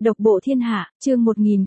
Độc bộ thiên hạ, chương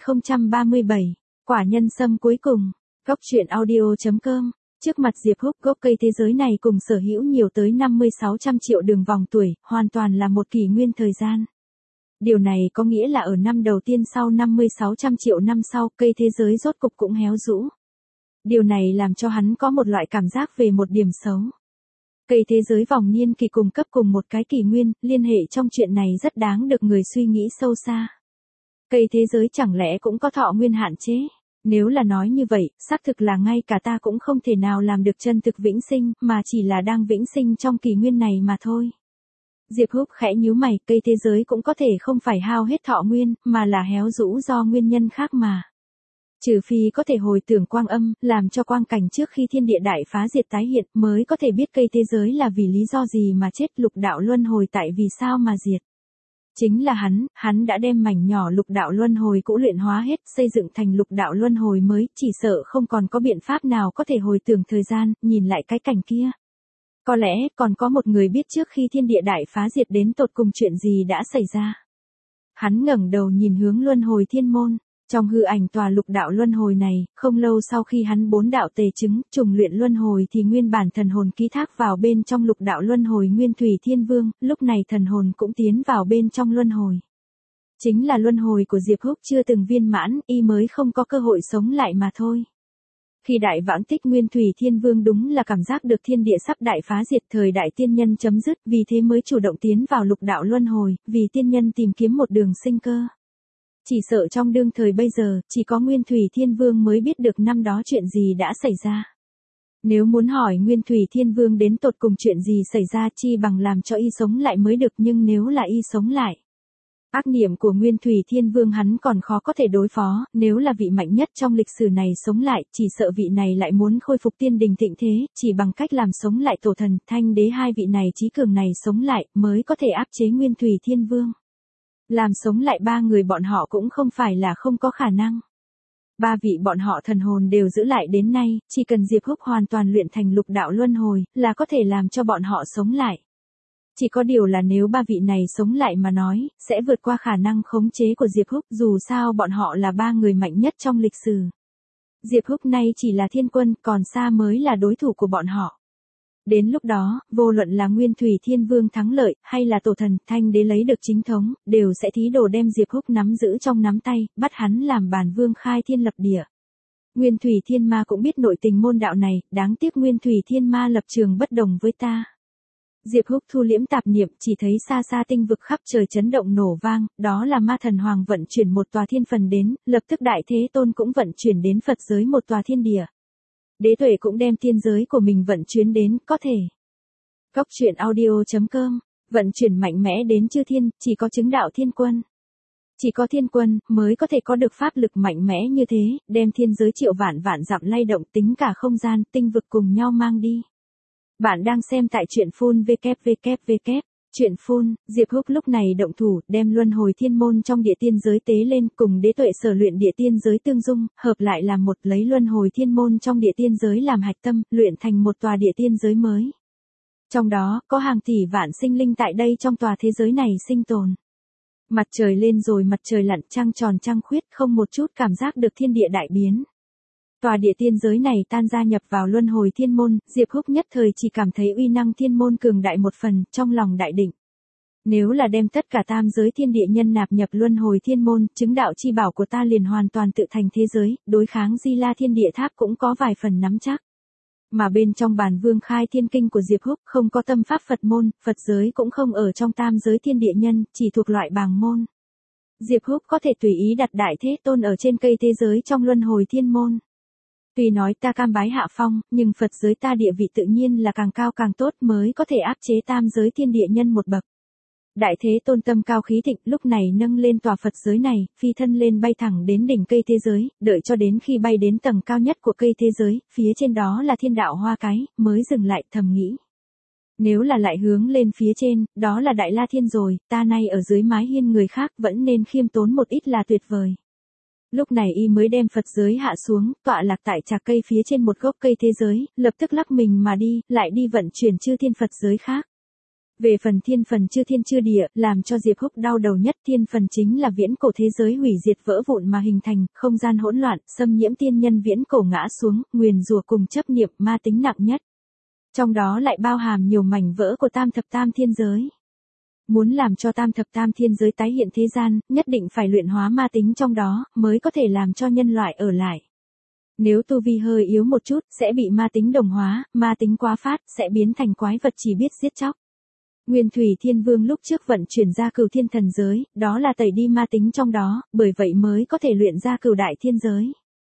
1037, quả nhân sâm cuối cùng, góc truyện audio.com, trước mặt Diệp Húc gốc cây thế giới này cùng sở hữu nhiều tới 50-600 triệu đường vòng tuổi, hoàn toàn là một kỷ nguyên thời gian. Điều này có nghĩa là ở năm đầu tiên sau 50-600 triệu năm sau, cây thế giới rốt cục cũng héo rũ. Điều này làm cho hắn có một loại cảm giác về một điểm xấu. Cây thế giới vòng niên kỳ cùng cấp cùng một cái kỷ nguyên, liên hệ trong chuyện này rất đáng được người suy nghĩ sâu xa. Cây thế giới chẳng lẽ cũng có thọ nguyên hạn chế? Nếu là nói như vậy, xác thực là ngay cả ta cũng không thể nào làm được chân thực vĩnh sinh, mà chỉ là đang vĩnh sinh trong kỷ nguyên này mà thôi. Diệp Húc khẽ nhíu mày, cây thế giới cũng có thể không phải hao hết thọ nguyên, mà là héo rũ do nguyên nhân khác mà. Trừ phi có thể hồi tưởng quang âm, làm cho quang cảnh trước khi thiên địa đại phá diệt tái hiện, mới có thể biết cây thế giới là vì lý do gì mà chết, lục đạo luân hồi tại vì sao mà diệt. Chính là hắn đã đem mảnh nhỏ lục đạo luân hồi cũ luyện hóa hết, xây dựng thành lục đạo luân hồi mới, chỉ sợ không còn có biện pháp nào có thể hồi tưởng thời gian, nhìn lại cái cảnh kia. Có lẽ còn có một người biết trước khi thiên địa đại phá diệt đến tột cùng chuyện gì đã xảy ra. Hắn ngẩng đầu nhìn hướng luân hồi thiên môn. Trong hư ảnh tòa lục đạo luân hồi này, không lâu sau khi hắn 4 đạo tề chứng, trùng luyện luân hồi thì nguyên bản thần hồn ký thác vào bên trong lục đạo luân hồi Nguyên Thủy Thiên Vương, lúc này thần hồn cũng tiến vào bên trong luân hồi. Chính là luân hồi của Diệp Húc chưa từng viên mãn, y mới không có cơ hội sống lại mà thôi. Khi đại vãng tích Nguyên Thủy Thiên Vương đúng là cảm giác được thiên địa sắp đại phá diệt, thời đại tiên nhân chấm dứt, vì thế mới chủ động tiến vào lục đạo luân hồi, vì tiên nhân tìm kiếm một đường sinh cơ. Chỉ sợ trong đương thời bây giờ, chỉ có Nguyên Thủy Thiên Vương mới biết được năm đó chuyện gì đã xảy ra. Nếu muốn hỏi Nguyên Thủy Thiên Vương đến tột cùng chuyện gì xảy ra, chi bằng làm cho y sống lại mới được, nhưng nếu là y sống lại. Ác niệm của Nguyên Thủy Thiên Vương hắn còn khó có thể đối phó, nếu là vị mạnh nhất trong lịch sử này sống lại, chỉ sợ vị này lại muốn khôi phục tiên đình thịnh thế, chỉ bằng cách làm sống lại tổ thần, thanh đế hai vị này chí cường này sống lại, mới có thể áp chế Nguyên Thủy Thiên Vương. Làm sống lại ba người bọn họ cũng không phải là không có khả năng. Ba vị bọn họ thần hồn đều giữ lại đến nay, chỉ cần Diệp Húc hoàn toàn luyện thành lục đạo luân hồi, là có thể làm cho bọn họ sống lại. Chỉ có điều là nếu ba vị này sống lại mà nói, sẽ vượt qua khả năng khống chế của Diệp Húc, dù sao bọn họ là ba người mạnh nhất trong lịch sử. Diệp Húc nay chỉ là thiên quân, còn xa mới là đối thủ của bọn họ. Đến lúc đó, vô luận là Nguyên Thủy Thiên Vương thắng lợi, hay là tổ thần, thanh đế lấy được chính thống, đều sẽ thí đồ đem Diệp Húc nắm giữ trong nắm tay, bắt hắn làm bản vương khai thiên lập địa. Nguyên Thủy Thiên Ma cũng biết nội tình môn đạo này, đáng tiếc Nguyên Thủy Thiên Ma lập trường bất đồng với ta. Diệp Húc thu liễm tạp niệm, chỉ thấy xa xa tinh vực khắp trời chấn động nổ vang, đó là ma thần hoàng vận chuyển một tòa thiên phần đến, lập tức Đại Thế Tôn cũng vận chuyển đến Phật giới một tòa thiên địa. Đế tuệ cũng đem tiên giới của mình vận chuyển đến, có thể. Góc truyện audio.com, vận chuyển mạnh mẽ đến chư thiên, chỉ có chứng đạo thiên quân. Chỉ có thiên quân, mới có thể có được pháp lực mạnh mẽ như thế, đem thiên giới triệu vạn vạn dặm lay động tính cả không gian, tinh vực cùng nhau mang đi. Bạn đang xem tại truyện phun www. Truyện phun, Diệp Húc lúc này động thủ, đem luân hồi thiên môn trong địa tiên giới tế lên, cùng đế tuệ sở luyện địa tiên giới tương dung, hợp lại làm một, lấy luân hồi thiên môn trong địa tiên giới làm hạch tâm, luyện thành một tòa địa tiên giới mới. Trong đó, có hàng tỷ vạn sinh linh tại đây trong tòa thế giới này sinh tồn. Mặt trời lên rồi mặt trời lặn, trăng tròn trăng khuyết, không một chút cảm giác được thiên địa đại biến. Tòa địa tiên giới này tan gia nhập vào luân hồi thiên môn, Diệp Húc nhất thời chỉ cảm thấy uy năng thiên môn cường đại một phần, trong lòng đại định. Nếu là đem tất cả tam giới thiên địa nhân nạp nhập luân hồi thiên môn, chứng đạo chi bảo của ta liền hoàn toàn tự thành thế giới, đối kháng Di La Thiên Địa Tháp cũng có vài phần nắm chắc. Mà bên trong bản vương khai thiên kinh của Diệp Húc không có tâm pháp Phật môn, Phật giới cũng không ở trong tam giới thiên địa nhân, chỉ thuộc loại bàng môn. Diệp Húc có thể tùy ý đặt Đại Thế Tôn ở trên cây thế giới trong luân hồi thiên môn. Tuy nói ta cam bái hạ phong, nhưng Phật giới ta địa vị tự nhiên là càng cao càng tốt, mới có thể áp chế tam giới thiên địa nhân một bậc. Đại Thế Tôn tâm cao khí thịnh, lúc này nâng lên tòa Phật giới này, phi thân lên bay thẳng đến đỉnh cây thế giới, đợi cho đến khi bay đến tầng cao nhất của cây thế giới, phía trên đó là thiên đạo hoa cái, mới dừng lại, thầm nghĩ. Nếu là lại hướng lên phía trên, đó là Đại La Thiên rồi, ta nay ở dưới mái hiên người khác vẫn nên khiêm tốn một ít là tuyệt vời. Lúc này y mới đem Phật giới hạ xuống, tọa lạc tại trạc cây phía trên một gốc cây thế giới, lập tức lắc mình mà đi, lại đi vận chuyển chư thiên Phật giới khác. Về phần thiên phần chư thiên chư địa, làm cho Diệp Húc đau đầu nhất thiên phần chính là viễn cổ thế giới hủy diệt vỡ vụn mà hình thành, không gian hỗn loạn, xâm nhiễm tiên nhân viễn cổ ngã xuống, nguyền rủa cùng chấp niệm ma tính nặng nhất. Trong đó lại bao hàm nhiều mảnh vỡ của tam thập tam thiên giới. Muốn làm cho tam thập tam thiên giới tái hiện thế gian, nhất định phải luyện hóa ma tính trong đó, mới có thể làm cho nhân loại ở lại. Nếu tu vi hơi yếu một chút, sẽ bị ma tính đồng hóa, ma tính quá phát, sẽ biến thành quái vật chỉ biết giết chóc. Nguyên Thủy Thiên Vương lúc trước vận chuyển ra cửu thiên thần giới, đó là tẩy đi ma tính trong đó, bởi vậy mới có thể luyện ra cửu đại thiên giới.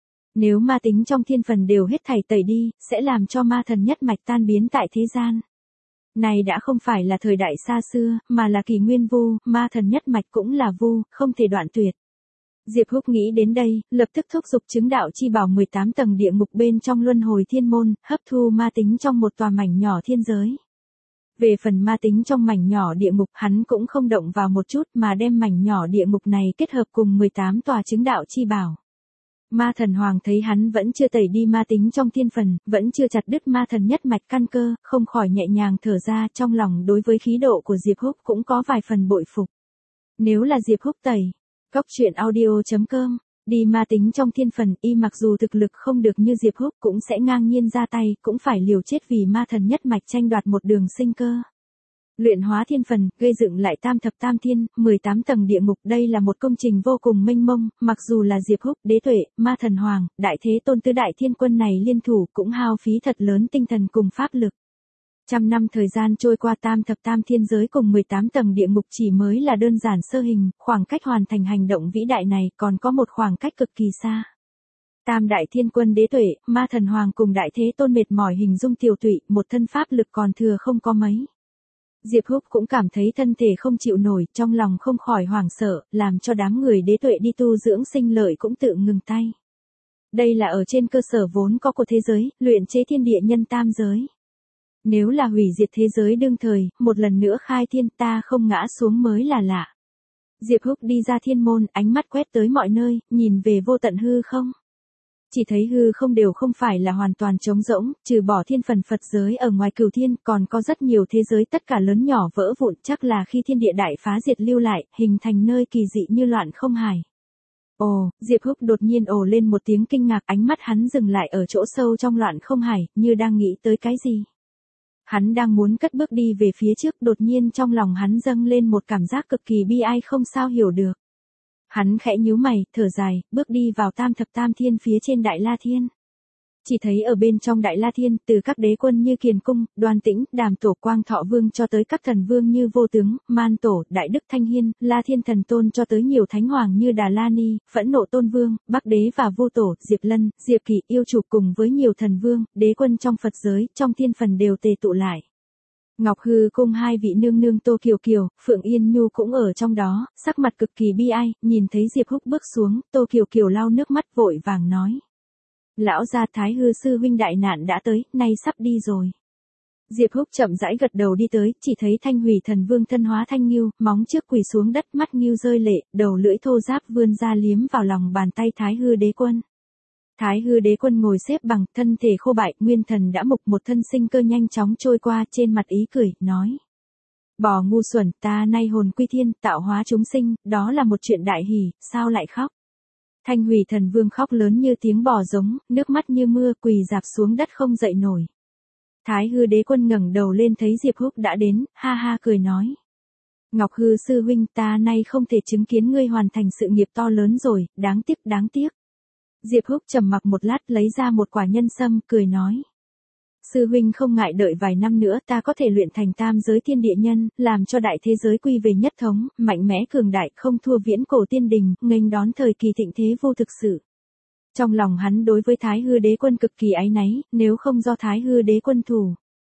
Nếu ma tính trong thiên phần đều hết thảy tẩy đi, sẽ làm cho ma thần nhất mạch tan biến tại thế gian. Này đã không phải là thời đại xa xưa, mà là kỷ nguyên vu, ma thần nhất mạch cũng là vu, không thể đoạn tuyệt. Diệp Húc nghĩ đến đây, lập tức thúc giục chứng đạo chi bảo 18 tầng địa ngục bên trong luân hồi thiên môn, hấp thu ma tính trong một tòa mảnh nhỏ thiên giới. Về phần ma tính trong mảnh nhỏ địa ngục, hắn cũng không động vào một chút mà đem mảnh nhỏ địa ngục này kết hợp cùng 18 tòa chứng đạo chi bảo. Ma thần hoàng thấy hắn vẫn chưa tẩy đi ma tính trong thiên phần, vẫn chưa chặt đứt ma thần nhất mạch căn cơ, không khỏi nhẹ nhàng thở ra, trong lòng đối với khí độ của Diệp Húc cũng có vài phần bội phục. Nếu là Diệp Húc tẩy, goctruyện.audio.com, đi ma tính trong thiên phần, y mặc dù thực lực không được như Diệp Húc cũng sẽ ngang nhiên ra tay, cũng phải liều chết vì ma thần nhất mạch tranh đoạt một đường sinh cơ. Luyện hóa thiên phần, gây dựng lại tam thập tam thiên, 18 tầng địa ngục, đây là một công trình vô cùng mênh mông, mặc dù là Diệp Húc, Đế Tuệ, Ma Thần Hoàng, Đại Thế Tôn tứ đại thiên quân này liên thủ cũng hao phí thật lớn tinh thần cùng pháp lực. Trăm năm thời gian trôi qua tam thập tam thiên giới cùng 18 tầng địa ngục chỉ mới là đơn giản sơ hình, khoảng cách hoàn thành hành động vĩ đại này còn có một khoảng cách cực kỳ xa. Tam đại thiên quân Đế Tuệ, Ma Thần Hoàng cùng Đại Thế Tôn mệt mỏi hình dung tiểu tụy, một thân pháp lực còn thừa không có mấy. Diệp Húc cũng cảm thấy thân thể không chịu nổi, trong lòng không khỏi hoảng sợ, làm cho đám người Đế Tuệ đi tu dưỡng sinh lợi cũng tự ngừng tay. Đây là ở trên cơ sở vốn có của thế giới, luyện chế thiên địa nhân tam giới. Nếu là hủy diệt thế giới đương thời, một lần nữa khai thiên, ta không ngã xuống mới là lạ. Diệp Húc đi ra thiên môn, ánh mắt quét tới mọi nơi, nhìn về vô tận hư không. Chỉ thấy hư không đều không phải là hoàn toàn trống rỗng, trừ bỏ thiên phần Phật giới ở ngoài cửu thiên, còn có rất nhiều thế giới tất cả lớn nhỏ vỡ vụn, chắc là khi thiên địa đại phá diệt lưu lại, hình thành nơi kỳ dị như loạn không hải. Ồ, Diệp Húc đột nhiên ồ lên một tiếng kinh ngạc, ánh mắt hắn dừng lại ở chỗ sâu trong loạn không hải, như đang nghĩ tới cái gì. Hắn đang muốn cất bước đi về phía trước, đột nhiên trong lòng hắn dâng lên một cảm giác cực kỳ bi ai không sao hiểu được. Hắn khẽ nhíu mày, thở dài, bước đi vào tam thập tam thiên phía trên Đại La Thiên. Chỉ thấy ở bên trong Đại La Thiên, từ các đế quân như Kiền Cung, Đoan Tĩnh, Đàm Tổ, Quang Thọ Vương cho tới các thần vương như Vô Tướng, Man Tổ, Đại Đức Thanh Hiên, La Thiên Thần Tôn cho tới nhiều thánh hoàng như Đà La Ni, Phẫn Nộ Tôn Vương, Bắc Đế và Vô Tổ, Diệp Lân, Diệp Kỳ, Yêu Chủ cùng với nhiều thần vương, đế quân trong Phật giới, trong thiên phần đều tề tụ lại. Ngọc Hư Cung hai vị nương nương Tô Kiều Kiều, Phượng Yên Nhu cũng ở trong đó, sắc mặt cực kỳ bi ai, nhìn thấy Diệp Húc bước xuống, Tô Kiều Kiều lau nước mắt vội vàng nói. Lão gia Thái Hư sư huynh đại nạn đã tới, nay sắp đi rồi. Diệp Húc chậm rãi gật đầu đi tới, chỉ thấy Thanh Hủy Thần Vương thân hóa thanh ngưu, móng trước quỳ xuống đất, mắt ngưu rơi lệ, đầu lưỡi thô ráp vươn ra liếm vào lòng bàn tay Thái Hư Đế Quân. Thái Hư Đế Quân ngồi xếp bằng, thân thể khô bại, nguyên thần đã mục, một thân sinh cơ nhanh chóng trôi qua, trên mặt ý cười, nói. Bò ngu xuẩn, ta nay hồn quy thiên, tạo hóa chúng sinh, đó là một chuyện đại hỷ, sao lại khóc? Thanh Hủy Thần Vương khóc lớn như tiếng bò giống, nước mắt như mưa, quỳ rạp xuống đất không dậy nổi. Thái Hư Đế Quân ngẩng đầu lên thấy Diệp Húc đã đến, ha ha cười nói. Ngọc Hư sư huynh, ta nay không thể chứng kiến ngươi hoàn thành sự nghiệp to lớn rồi, đáng tiếc, đáng tiếc. Diệp Húc trầm mặc một lát lấy ra một quả nhân sâm, cười nói. Sư huynh không ngại đợi vài năm nữa ta có thể luyện thành tam giới thiên địa nhân, làm cho đại thế giới quy về nhất thống, mạnh mẽ cường đại, không thua viễn cổ tiên đình, nghênh đón thời kỳ thịnh thế vô thực sự. Trong lòng hắn đối với Thái Hư Đế Quân cực kỳ áy náy, nếu không do Thái Hư Đế Quân thủ.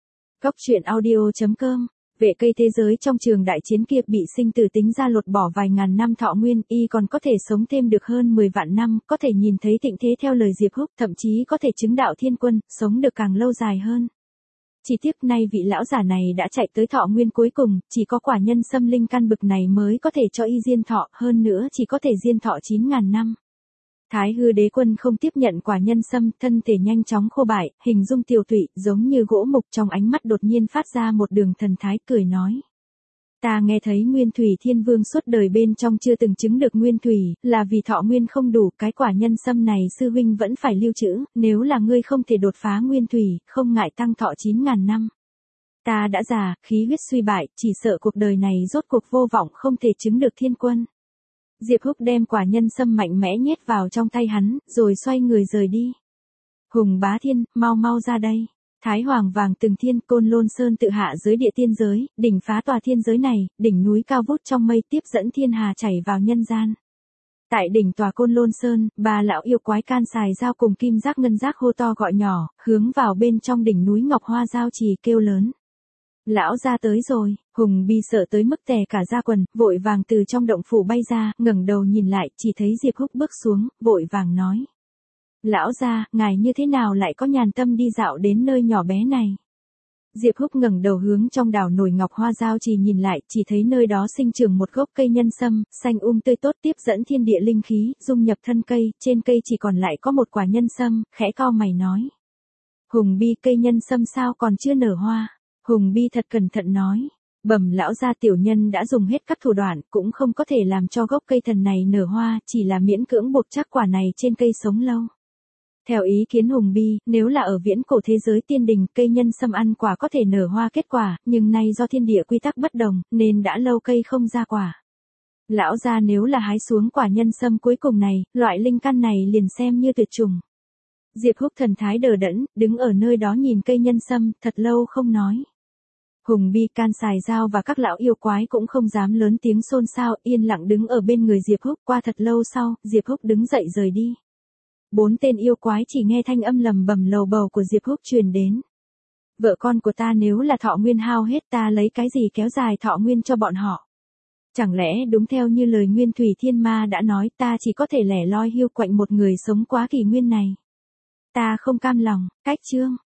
Goctruyện.audio.com, vệ cây thế giới trong trường đại chiến kia bị sinh tử tính ra lột bỏ vài ngàn năm thọ nguyên, y còn có thể sống thêm được hơn 10 vạn năm, có thể nhìn thấy thịnh thế theo lời Diệp Húc, thậm chí có thể chứng đạo thiên quân, sống được càng lâu dài hơn. Chỉ tiếc nay vị lão giả này đã chạy tới thọ nguyên cuối cùng, chỉ có quả nhân sâm linh căn bực này mới có thể cho y diên thọ, hơn nữa chỉ có thể diên thọ 9.000 năm. Thái hư đế quân không tiếp nhận quả nhân sâm, thân thể nhanh chóng khô bại, hình dung tiều tụy, giống như gỗ mục, trong ánh mắt đột nhiên phát ra một đường thần thái, cười nói. Ta nghe thấy Nguyên Thủy Thiên Vương suốt đời bên trong chưa từng chứng được nguyên thủy, là vì thọ nguyên không đủ, cái quả nhân sâm này sư huynh vẫn phải lưu trữ, nếu là ngươi không thể đột phá nguyên thủy, không ngại tăng thọ 9.000 năm. Ta đã già, khí huyết suy bại, chỉ sợ cuộc đời này rốt cuộc vô vọng không thể chứng được thiên quân. Diệp Húc đem quả nhân sâm mạnh mẽ nhét vào trong tay hắn, rồi xoay người rời đi. Hùng Bá Thiên, mau mau ra đây. Thái Hoàng Vàng Từng Thiên, Côn Lôn Sơn tự hạ dưới địa tiên giới, đỉnh phá tòa thiên giới này, đỉnh núi cao vút trong mây tiếp dẫn thiên hà chảy vào nhân gian. Tại đỉnh tòa Côn Lôn Sơn, ba lão yêu quái can xài dao cùng kim giác ngân giác hô to gọi nhỏ, hướng vào bên trong đỉnh núi Ngọc Hoa Giao Trì kêu lớn. Lão ra tới rồi, Hùng Bi sợ tới mức tè cả da quần, vội vàng từ trong động phủ bay ra, ngẩng đầu nhìn lại, chỉ thấy Diệp Húc bước xuống, vội vàng nói. Lão ra, ngài như thế nào lại có nhàn tâm đi dạo đến nơi nhỏ bé này? Diệp Húc ngẩng đầu hướng trong đảo nổi Ngọc Hoa Giao Trì nhìn lại, chỉ thấy nơi đó sinh trưởng một gốc cây nhân sâm, xanh tươi tốt tiếp dẫn thiên địa linh khí, dung nhập thân cây, trên cây chỉ còn lại có một quả nhân sâm, khẽ cau mày nói. Hùng Bi, cây nhân sâm sao còn chưa nở hoa? Hùng Bi thật cẩn thận nói. Bẩm lão gia, tiểu nhân đã dùng hết các thủ đoạn, cũng không có thể làm cho gốc cây thần này nở hoa, chỉ là miễn cưỡng buộc chắc quả này trên cây sống lâu. Theo ý kiến Hùng Bi, nếu là ở viễn cổ thế giới tiên đình, cây nhân sâm ăn quả có thể nở hoa kết quả, nhưng nay do thiên địa quy tắc bất đồng, nên đã lâu cây không ra quả. Lão gia, nếu là hái xuống quả nhân sâm cuối cùng này, loại linh căn này liền xem như tuyệt chủng. Diệp Húc thần thái đờ đẫn, đứng ở nơi đó nhìn cây nhân sâm, thật lâu không nói. Hùng Bi, can xài dao và các lão yêu quái cũng không dám lớn tiếng xôn xao, yên lặng đứng ở bên người Diệp Húc. Qua thật lâu sau, Diệp Húc đứng dậy rời đi. 4 tên yêu quái chỉ nghe thanh âm lầm bầm lầu bầu của Diệp Húc truyền đến. Vợ con của ta nếu là thọ nguyên hao hết, ta lấy cái gì kéo dài thọ nguyên cho bọn họ? Chẳng lẽ đúng theo như lời Nguyên Thủy Thiên Ma đã nói, ta chỉ có thể lẻ loi hiu quạnh một người sống quá kỷ nguyên này? Ta không cam lòng. Cách chương